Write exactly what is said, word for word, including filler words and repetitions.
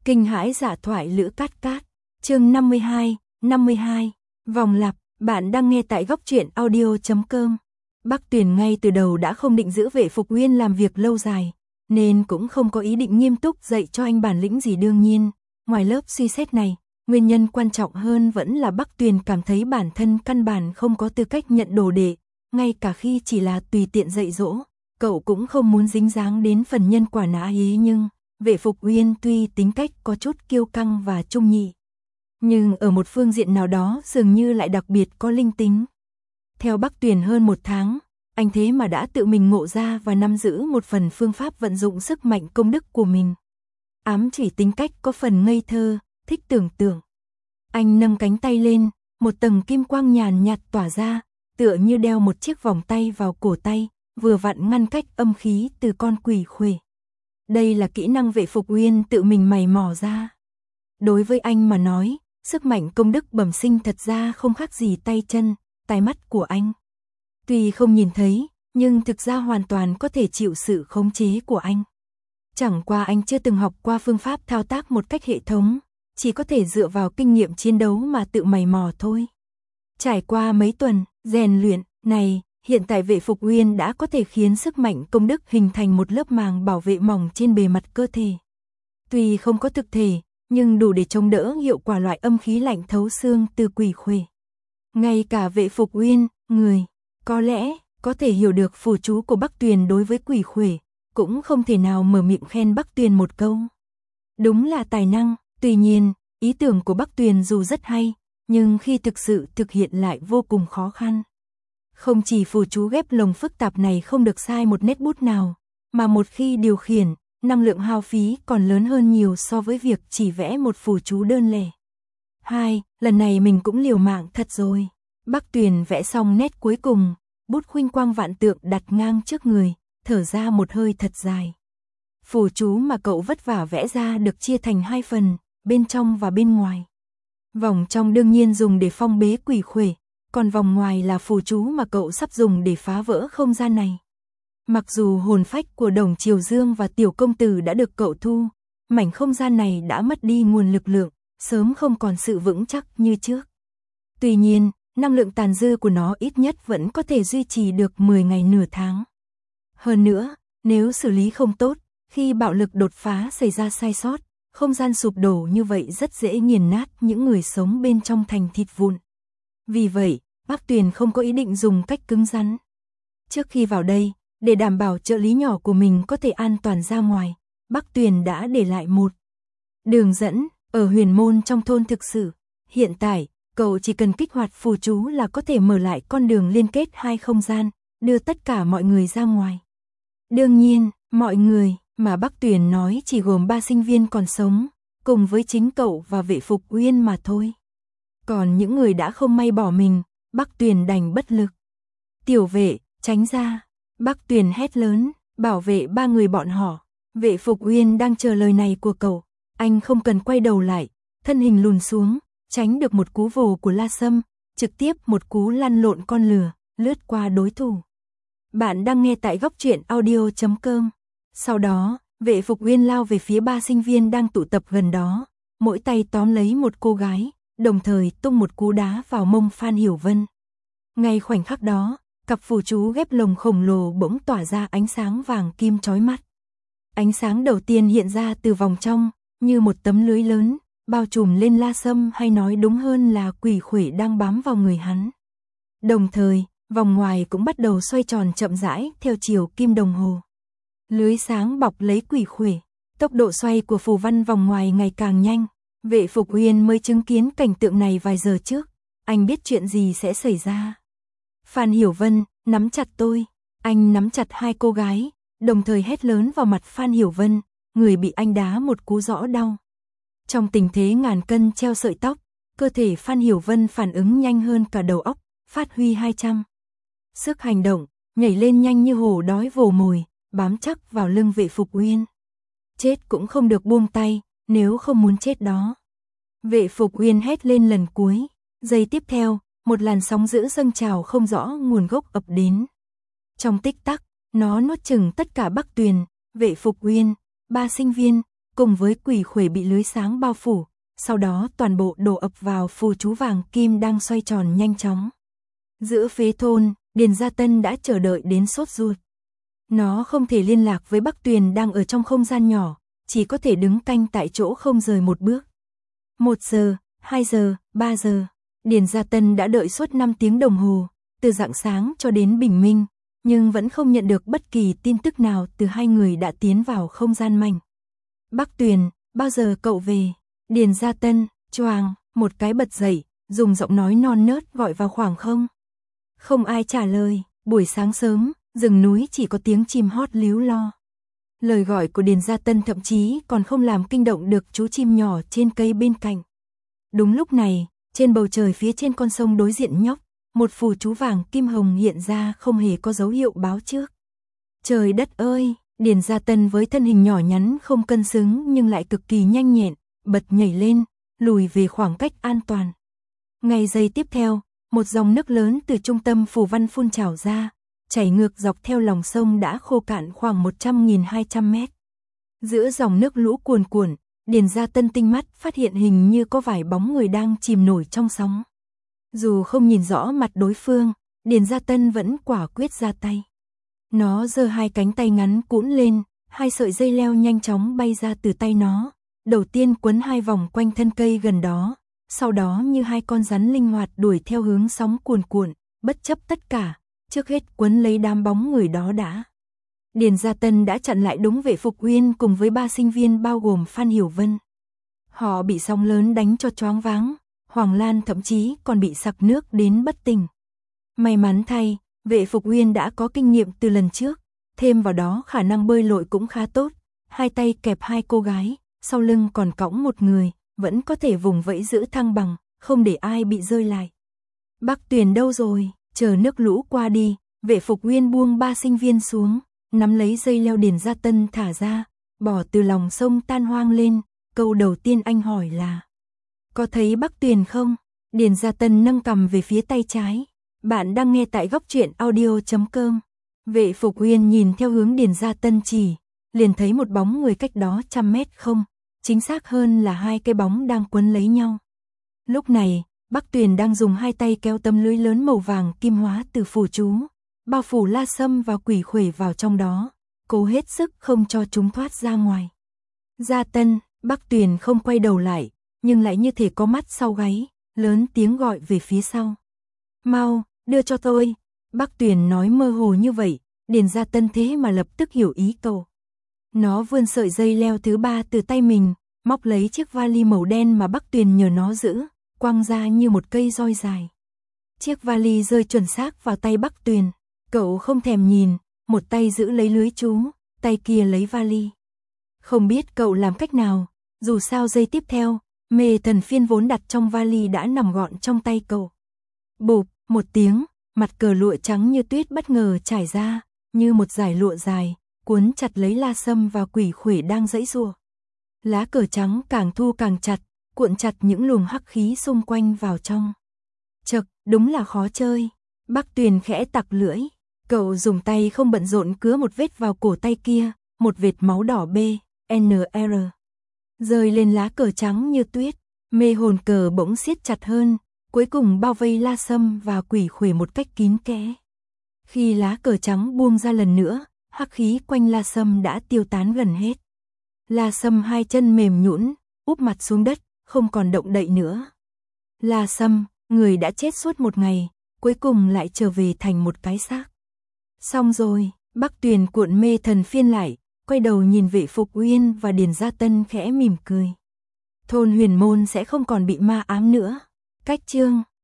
Kinh hãi giả thoại Lữ Cát Cát, chương năm mươi hai, năm mươi hai, vòng lặp, bạn đang nghe tại góc truyện audio chấm com. Bắc Tuyền ngay từ đầu đã không định giữ Vệ Phục Uyên làm việc lâu dài, nên cũng không có ý định nghiêm túc dạy cho anh bản lĩnh gì đương nhiên. Ngoài lớp suy xét này, nguyên nhân quan trọng hơn vẫn là Bắc Tuyền cảm thấy bản thân căn bản không có tư cách nhận đồ đệ, ngay cả khi chỉ là tùy tiện dạy dỗ, cậu cũng không muốn dính dáng đến phần nhân quả nã ý nhưng Vệ Phục Uyên tuy tính cách có chút kiêu căng và trung nhị, nhưng ở một phương diện nào đó dường như lại đặc biệt có linh tính. Theo Bắc Tuyền hơn một tháng, anh thế mà đã tự mình ngộ ra và nắm giữ một phần phương pháp vận dụng sức mạnh công đức của mình. Ám chỉ tính cách có phần ngây thơ, thích tưởng tượng. Anh nâng cánh tay lên, một tầng kim quang nhàn nhạt tỏa ra, tựa như đeo một chiếc vòng tay vào cổ tay, vừa vặn ngăn cách âm khí từ con quỷ khuể. Đây là kỹ năng Vệ Phục Uyên tự mình mày mò ra. Đối với anh mà nói, sức mạnh công đức bẩm sinh thật ra không khác gì tay chân, tai mắt của anh. Tuy không nhìn thấy, nhưng thực ra hoàn toàn có thể chịu sự khống chế của anh. Chẳng qua anh chưa từng học qua phương pháp thao tác một cách hệ thống, chỉ có thể dựa vào kinh nghiệm chiến đấu mà tự mày mò thôi. Trải qua mấy tuần rèn luyện này, hiện tại Vệ Phục Uyên đã có thể khiến sức mạnh công đức hình thành một lớp màng bảo vệ mỏng trên bề mặt cơ thể. Tuy không có thực thể, nhưng đủ để chống đỡ hiệu quả loại âm khí lạnh thấu xương từ quỷ khuể. Ngay cả Vệ Phục Uyên, người có lẽ có thể hiểu được phù chú của Bắc Tuyền đối với quỷ khuể, cũng không thể nào mở miệng khen Bắc Tuyền một câu. Đúng là tài năng, tuy nhiên, ý tưởng của Bắc Tuyền dù rất hay, nhưng khi thực sự thực hiện lại vô cùng khó khăn. Không chỉ phù chú ghép lồng phức tạp này không được sai một nét bút nào, mà một khi điều khiển, năng lượng hao phí còn lớn hơn nhiều so với việc chỉ vẽ một phù chú đơn lẻ. Hai, lần này mình cũng liều mạng thật rồi. Bắc Tuyền vẽ xong nét cuối cùng, bút khuynh quang vạn tượng đặt ngang trước người, thở ra một hơi thật dài. Phù chú mà cậu vất vả vẽ ra được chia thành hai phần, bên trong và bên ngoài. Vòng trong đương nhiên dùng để phong bế quỷ khuể, còn vòng ngoài là phù chú mà cậu sắp dùng để phá vỡ không gian này. Mặc dù hồn phách của Đồng Triều Dương và Tiểu Công Tử đã được cậu thu, mảnh không gian này đã mất đi nguồn lực lượng, sớm không còn sự vững chắc như trước. Tuy nhiên, năng lượng tàn dư của nó ít nhất vẫn có thể duy trì được mười ngày nửa tháng. Hơn nữa, nếu xử lý không tốt, khi bạo lực đột phá xảy ra sai sót, không gian sụp đổ như vậy rất dễ nghiền nát những người sống bên trong thành thịt vụn. Vì vậy, Bắc Tuyền không có ý định dùng cách cứng rắn. Trước khi vào đây, để đảm bảo trợ lý nhỏ của mình có thể an toàn ra ngoài, Bắc Tuyền đã để lại một đường dẫn ở huyền môn trong thôn thực sự. Hiện tại, cậu chỉ cần kích hoạt phù chú là có thể mở lại con đường liên kết hai không gian, đưa tất cả mọi người ra ngoài. Đương nhiên, mọi người mà Bắc Tuyền nói chỉ gồm ba sinh viên còn sống, cùng với chính cậu và Vệ Phục Uyên mà thôi. Còn những người đã không may bỏ mình, Bắc Tuyền đành bất lực. Tiểu Vệ, tránh ra. Bắc Tuyền hét lớn, bảo vệ ba người bọn họ. Vệ Phục Uyên đang chờ lời này của cậu. Anh không cần quay đầu lại, thân hình lùn xuống, tránh được một cú vồ của La Sâm, trực tiếp một cú lăn lộn con lừa, lướt qua đối thủ. Bạn đang nghe tại góc truyện audio chấm com. Sau đó, Vệ Phục Uyên lao về phía ba sinh viên đang tụ tập gần đó, mỗi tay tóm lấy một cô gái, đồng thời tung một cú đá vào mông Phan Hiểu Vân. Ngay khoảnh khắc đó, cặp phù chú ghép lồng khổng lồ bỗng tỏa ra ánh sáng vàng kim chói mắt. Ánh sáng đầu tiên hiện ra từ vòng trong, như một tấm lưới lớn, bao trùm lên La Sâm hay nói đúng hơn là quỷ khuể đang bám vào người hắn. Đồng thời, vòng ngoài cũng bắt đầu xoay tròn chậm rãi theo chiều kim đồng hồ. Lưới sáng bọc lấy quỷ khuể, tốc độ xoay của phù văn vòng ngoài ngày càng nhanh. Vệ Phục Uyên mới chứng kiến cảnh tượng này vài giờ trước, anh biết chuyện gì sẽ xảy ra. Phan Hiểu Vân, nắm chặt tôi. Anh nắm chặt hai cô gái, đồng thời hét lớn vào mặt Phan Hiểu Vân, người bị anh đá một cú rõ đau. Trong tình thế ngàn cân treo sợi tóc, cơ thể Phan Hiểu Vân phản ứng nhanh hơn cả đầu óc, phát huy hai trăm. Sức hành động, nhảy lên nhanh như hổ đói vồ mồi, bám chắc vào lưng Vệ Phục Uyên. Chết cũng không được buông tay, nếu không muốn chết đó. Vệ Phục Uyên hét lên lần cuối, giây tiếp theo, một làn sóng dữ dâng trào không rõ nguồn gốc ập đến. Trong tích tắc, nó nuốt chửng tất cả Bắc Tuyền, Vệ Phục Uyên, ba sinh viên, cùng với quỷ khuể bị lưới sáng bao phủ, sau đó toàn bộ đổ ập vào phù chú vàng kim đang xoay tròn nhanh chóng. Giữa phế thôn, Điền Gia Tân đã chờ đợi đến sốt ruột. Nó không thể liên lạc với Bắc Tuyền đang ở trong không gian nhỏ, chỉ có thể đứng canh tại chỗ không rời một bước. Một giờ, hai giờ, ba giờ, Điền Gia Tân đã đợi suốt năm tiếng đồng hồ, từ rạng sáng cho đến bình minh, nhưng vẫn không nhận được bất kỳ tin tức nào từ hai người đã tiến vào không gian mảnh. Bắc Tuyền, bao giờ cậu về? Điền Gia Tân, choàng, một cái bật dậy, dùng giọng nói non nớt gọi vào khoảng không. Không ai trả lời, buổi sáng sớm, rừng núi chỉ có tiếng chim hót líu lo. Lời gọi của Điền Gia Tân thậm chí còn không làm kinh động được chú chim nhỏ trên cây bên cạnh. Đúng lúc này, trên bầu trời phía trên con sông đối diện nhóc, một phù chú vàng kim hồng hiện ra không hề có dấu hiệu báo trước. Trời đất ơi, Điền Gia Tân với thân hình nhỏ nhắn không cân xứng nhưng lại cực kỳ nhanh nhẹn, bật nhảy lên, lùi về khoảng cách an toàn. Ngay giây tiếp theo, một dòng nước lớn từ trung tâm phù văn phun trào ra, chảy ngược dọc theo lòng sông đã khô cạn khoảng một trăm nghìn hai trăm mét. Giữa dòng nước lũ cuồn cuộn, Điền Gia Tân tinh mắt phát hiện hình như có vài bóng người đang chìm nổi trong sóng. Dù không nhìn rõ mặt đối phương, Điền Gia Tân vẫn quả quyết ra tay. Nó giơ hai cánh tay ngắn cũn lên, hai sợi dây leo nhanh chóng bay ra từ tay nó. Đầu tiên quấn hai vòng quanh thân cây gần đó, sau đó như hai con rắn linh hoạt đuổi theo hướng sóng cuồn cuộn, bất chấp tất cả, trước hết quấn lấy đám bóng người đó đã. Điền Gia Tân đã chặn lại đúng vệ Phục Uyên cùng với ba sinh viên bao gồm Phan Hiểu Vân. Họ bị sóng lớn đánh cho choáng váng, Hoàng Lan thậm chí còn bị sặc nước đến bất tỉnh. May mắn thay, vệ Phục Uyên đã có kinh nghiệm từ lần trước, thêm vào đó khả năng bơi lội cũng khá tốt, hai tay kẹp hai cô gái, sau lưng còn cõng một người, vẫn có thể vùng vẫy giữ thăng bằng, không để ai bị rơi lại. Bắc Tuyền đâu rồi? Chờ nước lũ qua đi, vệ Phục Uyên buông ba sinh viên xuống, nắm lấy dây leo Điền Gia Tân thả ra, bỏ từ lòng sông tan hoang lên, câu đầu tiên anh hỏi là: có thấy Bắc Tuyền không? Điền Gia Tân nâng cằm về phía tay trái. Bạn đang nghe tại góc truyện audio chấm com. Vệ Phục Uyên nhìn theo hướng Điền Gia Tân chỉ, liền thấy một bóng người cách đó trăm mét không, chính xác hơn là hai cái bóng đang quấn lấy nhau. Lúc này, Bắc Tuyền đang dùng hai tay kéo tấm lưới lớn màu vàng kim hóa từ phù chú, bao phủ La Sâm và quỷ khuể vào trong đó, cố hết sức không cho chúng thoát ra ngoài. Gia Tân, Bắc Tuyền không quay đầu lại, nhưng lại như thể có mắt sau gáy, lớn tiếng gọi về phía sau. Mau, đưa cho tôi. Bắc Tuyền nói mơ hồ như vậy, Điền Gia Tân thế mà lập tức hiểu ý cậu. Nó vươn sợi dây leo thứ ba từ tay mình, móc lấy chiếc vali màu đen mà Bắc Tuyền nhờ nó giữ, quăng ra như một cây roi dài. Chiếc vali rơi chuẩn xác vào tay Bắc Tuyền, cậu không thèm nhìn, một tay giữ lấy lưới chú, tay kia lấy vali. Không biết cậu làm cách nào, dù sao giây tiếp theo, mê thần phiên vốn đặt trong vali đã nằm gọn trong tay cậu. Bụp, một tiếng, mặt cờ lụa trắng như tuyết bất ngờ trải ra, như một dải lụa dài, cuốn chặt lấy La Sâm và quỷ khuể đang giãy giụa. Lá cờ trắng càng thu càng chặt, cuộn chặt những luồng hắc khí xung quanh vào trong. Chậc, đúng là khó chơi. Bắc Tuyền khẽ tặc lưỡi, cậu dùng tay không bận rộn cứa một vết vào cổ tay kia, một vệt máu đỏ B, N R. Rơi lên lá cờ trắng như tuyết, mê hồn cờ bỗng siết chặt hơn, cuối cùng bao vây La Sâm và quỷ khuể một cách kín kẽ. Khi lá cờ trắng buông ra lần nữa, hắc khí quanh La Sâm đã tiêu tán gần hết. La Sâm hai chân mềm nhũn, úp mặt xuống đất, không còn động đậy nữa. La Sâm, người đã chết suốt một ngày, cuối cùng lại trở về thành một cái xác. Xong rồi, Bắc Tuyền cuộn mê thần phiên lại, quay đầu nhìn vệ Phục Uyên và Điền Gia Tân khẽ mỉm cười. Thôn Huyền Môn sẽ không còn bị ma ám nữa. Cách chương